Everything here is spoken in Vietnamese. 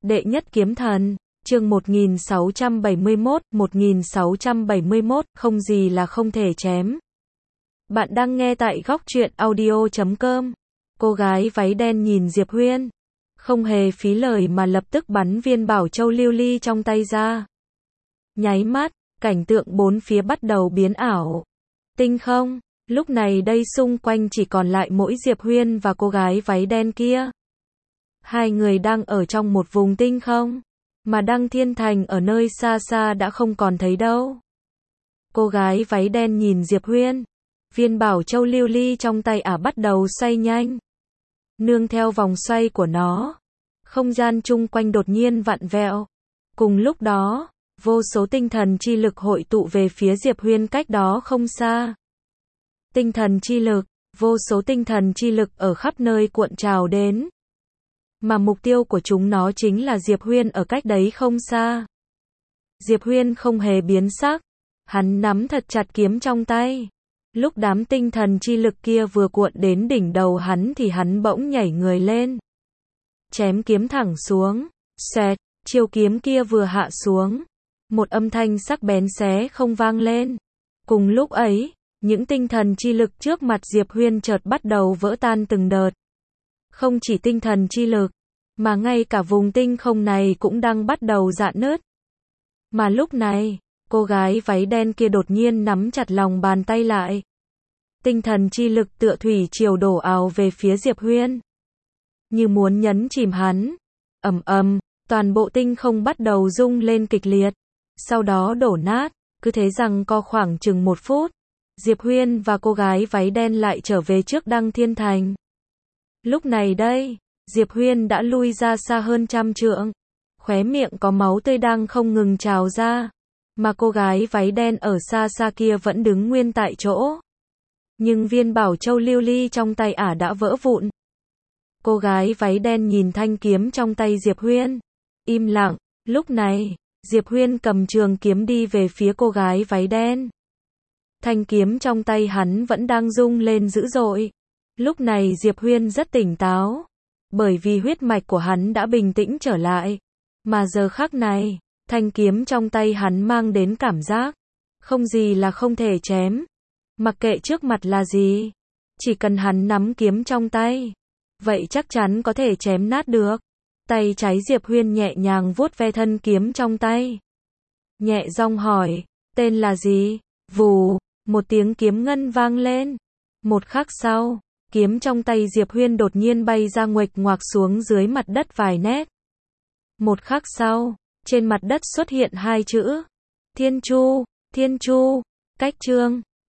Đệ nhất kiếm thần, chương 1671, không gì là không thể chém. Bạn đang nghe tại góc truyện audio.com. Cô gái váy đen nhìn Diệp Huyên, không hề phí lời mà lập tức bắn viên bảo châu lưu ly trong tay ra. Nháy mắt, cảnh tượng bốn phía bắt đầu biến ảo. Tinh không, lúc này đây xung quanh chỉ còn lại mỗi Diệp Huyên và cô gái váy đen kia. Hai người đang ở trong một vùng tinh không, mà Đăng Thiên Thành ở nơi xa xa đã không còn thấy đâu. Cô gái váy đen nhìn Diệp Huyên, viên bảo châu lưu ly trong tay bắt đầu xoay nhanh. Nương theo vòng xoay của nó, không gian chung quanh đột nhiên vặn vẹo. Cùng lúc đó, vô số tinh thần chi lực hội tụ về phía Diệp Huyên cách đó không xa. Tinh thần chi lực, vô số tinh thần chi lực ở khắp nơi cuộn trào đến. Mà mục tiêu của chúng nó chính là Diệp Huyên ở cách đấy không xa. Diệp Huyên không hề biến sắc, hắn nắm thật chặt kiếm trong tay. Lúc đám tinh thần chi lực kia vừa cuộn đến đỉnh đầu hắn thì hắn bỗng nhảy người lên. Chém kiếm thẳng xuống, xẹt, chiêu kiếm kia vừa hạ xuống. Một âm thanh sắc bén xé không vang lên. Cùng lúc ấy, những tinh thần chi lực trước mặt Diệp Huyên chợt bắt đầu vỡ tan từng đợt. Không chỉ tinh thần chi lực, mà ngay cả vùng tinh không này cũng đang bắt đầu rạn nứt. Mà lúc này, cô gái váy đen kia đột nhiên nắm chặt lòng bàn tay lại. Tinh thần chi lực tựa thủy triều đổ ào về phía Diệp Huyên, như muốn nhấn chìm hắn. Ầm ầm, toàn bộ tinh không bắt đầu rung lên kịch liệt, sau đó đổ nát. Cứ thế giằng co khoảng chừng 1 phút, Diệp Huyên và cô gái váy đen lại trở về trước Đăng Thiên Thành. Lúc này đây, Diệp Huyên đã lui ra xa hơn 100 trượng, khóe miệng có máu tươi đang không ngừng trào ra, mà cô gái váy đen ở xa xa kia vẫn đứng nguyên tại chỗ. Nhưng viên bảo châu lưu ly trong tay đã vỡ vụn. Cô gái váy đen nhìn thanh kiếm trong tay Diệp Huyên, im lặng. Lúc này, Diệp Huyên cầm trường kiếm đi về phía cô gái váy đen. Thanh kiếm trong tay hắn vẫn đang rung lên dữ dội. Lúc này Diệp Huyên rất tỉnh táo, bởi vì huyết mạch của hắn đã bình tĩnh trở lại. Mà giờ khắc này, thanh kiếm trong tay hắn mang đến cảm giác, không gì là không thể chém. Mặc kệ trước mặt là gì, chỉ cần hắn nắm kiếm trong tay, vậy chắc chắn có thể chém nát được. Tay trái Diệp Huyên nhẹ nhàng vuốt ve thân kiếm trong tay. Nhẹ giọng hỏi, tên là gì? Vù, một tiếng kiếm ngân vang lên. Một khắc sau, kiếm trong tay Diệp Huyên đột nhiên bay ra nguệch ngoạc xuống dưới mặt đất vài nét. Một khắc sau, trên mặt đất xuất hiện 2 chữ. Thiên Chu, Thiên Chu, cách chương.